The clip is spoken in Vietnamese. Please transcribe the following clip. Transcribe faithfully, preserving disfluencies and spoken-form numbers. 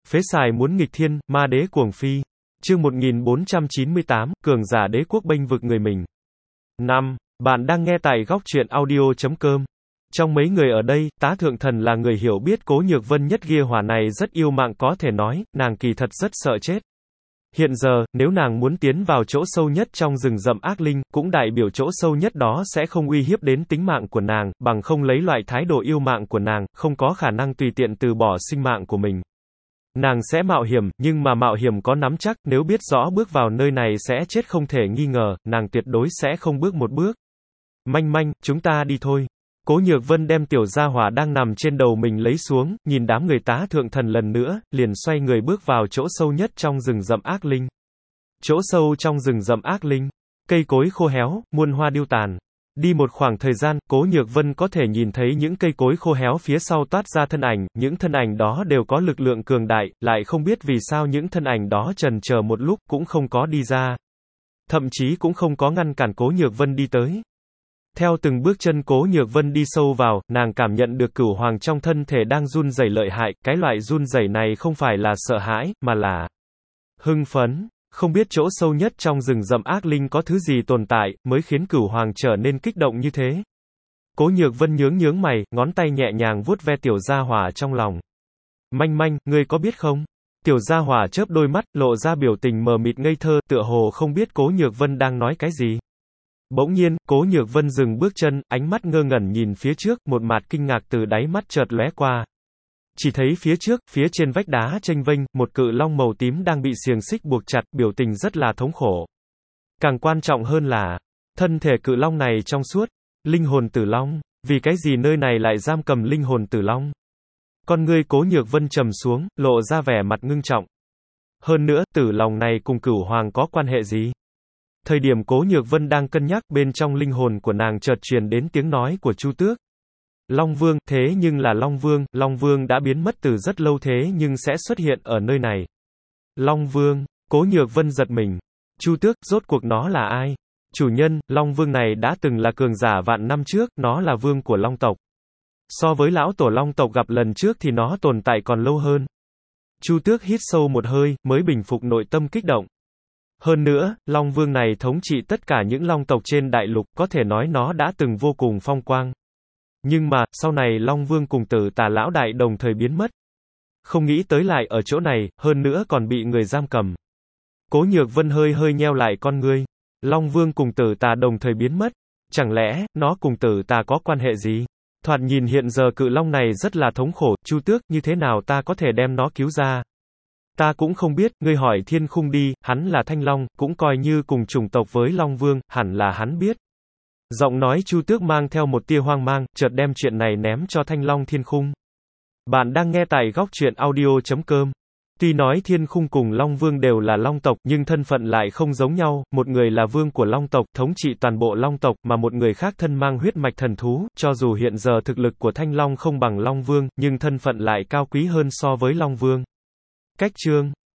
Phế xài muốn nghịch thiên, ma đế cuồng phi. Chương một nghìn bốn trăm chín mươi tám, cường giả đế quốc bênh vực người mình. năm. Bạn đang nghe tại góc truyện audio chấm com. Trong mấy người ở đây, Tá Thượng Thần là người hiểu biết Cố Nhược Vân nhất, ghia hỏa này rất yêu mạng, có thể nói, nàng kỳ thật rất sợ chết. Hiện giờ, nếu nàng muốn tiến vào chỗ sâu nhất trong rừng rậm ác linh, cũng đại biểu chỗ sâu nhất đó sẽ không uy hiếp đến tính mạng của nàng, bằng không lấy loại thái độ yêu mạng của nàng, không có khả năng tùy tiện từ bỏ sinh mạng của mình. Nàng sẽ mạo hiểm, nhưng mà mạo hiểm có nắm chắc, nếu biết rõ bước vào nơi này sẽ chết không thể nghi ngờ, nàng tuyệt đối sẽ không bước một bước. Manh manh, chúng ta đi thôi. Cố Nhược Vân đem tiểu gia hỏa đang nằm trên đầu mình lấy xuống, nhìn đám người Tá Thượng Thần lần nữa, liền xoay người bước vào chỗ sâu nhất trong rừng rậm ác linh. Chỗ sâu trong rừng rậm ác linh, cây cối khô héo, muôn hoa điêu tàn. Đi một khoảng thời gian, Cố Nhược Vân có thể nhìn thấy những cây cối khô héo phía sau toát ra thân ảnh, những thân ảnh đó đều có lực lượng cường đại, lại không biết vì sao những thân ảnh đó chần chờ một lúc cũng không có đi ra. Thậm chí cũng không có ngăn cản Cố Nhược Vân đi tới. Theo từng bước chân Cố Nhược Vân đi sâu vào, nàng cảm nhận được cửu hoàng trong thân thể đang run rẩy lợi hại, cái loại run rẩy này không phải là sợ hãi, mà là hưng phấn. Không biết chỗ sâu nhất trong rừng rậm ác linh có thứ gì tồn tại, mới khiến cửu hoàng trở nên kích động như thế. Cố Nhược Vân nhướng nhướng mày, ngón tay nhẹ nhàng vuốt ve tiểu gia hỏa trong lòng. Manh manh, ngươi có biết không? Tiểu gia hỏa chớp đôi mắt, lộ ra biểu tình mờ mịt ngây thơ, tựa hồ không biết Cố Nhược Vân đang nói cái gì. Bỗng nhiên, Cố Nhược Vân dừng bước chân, ánh mắt ngơ ngẩn nhìn phía trước, một mặt kinh ngạc từ đáy mắt chợt lóe qua. Chỉ thấy phía trước, phía trên vách đá chênh vênh, một cự long màu tím đang bị xiềng xích buộc chặt, biểu tình rất là thống khổ. Càng quan trọng hơn là, thân thể cự long này trong suốt, linh hồn tử long, vì cái gì nơi này lại giam cầm linh hồn tử long? Con ngươi Cố Nhược Vân trầm xuống, lộ ra vẻ mặt ngưng trọng. Hơn nữa, tử long này cùng cửu hoàng có quan hệ gì? Thời điểm Cố Nhược Vân đang cân nhắc, bên trong linh hồn của nàng chợt truyền đến tiếng nói của Chu Tước. Long Vương, thế nhưng là Long Vương, Long Vương đã biến mất từ rất lâu thế nhưng sẽ xuất hiện ở nơi này. Long Vương, Cố Nhược Vân giật mình. Chu Tước, rốt cuộc nó là ai? Chủ nhân, Long Vương này đã từng là cường giả vạn năm trước, nó là vương của Long tộc. So với lão tổ Long tộc gặp lần trước thì nó tồn tại còn lâu hơn. Chu Tước hít sâu một hơi, mới bình phục nội tâm kích động. Hơn nữa, Long Vương này thống trị tất cả những Long tộc trên đại lục, có thể nói nó đã từng vô cùng phong quang. Nhưng mà, sau này Long Vương cùng Tử Tà lão đại đồng thời biến mất. Không nghĩ tới lại ở chỗ này, hơn nữa còn bị người giam cầm. Cố Nhược Vân hơi hơi nheo lại con ngươi. Long Vương cùng Tử Tà đồng thời biến mất. Chẳng lẽ, nó cùng Tử Tà có quan hệ gì? Thoạt nhìn hiện giờ cự long này rất là thống khổ, Chu Tước, như thế nào ta có thể đem nó cứu ra? Ta cũng không biết, ngươi hỏi Thiên Khung đi, hắn là Thanh Long, cũng coi như cùng chủng tộc với Long Vương, hẳn là hắn biết. Giọng nói Chu Tước mang theo một tia hoang mang, chợt đem chuyện này ném cho Thanh Long Thiên Khung. Bạn đang nghe tại góc truyện audio chấm com. Tuy nói Thiên Khung cùng Long Vương đều là Long tộc, nhưng thân phận lại không giống nhau, một người là vương của Long tộc, thống trị toàn bộ Long tộc, mà một người khác thân mang huyết mạch thần thú, cho dù hiện giờ thực lực của Thanh Long không bằng Long Vương, nhưng thân phận lại cao quý hơn so với Long Vương. Cách chương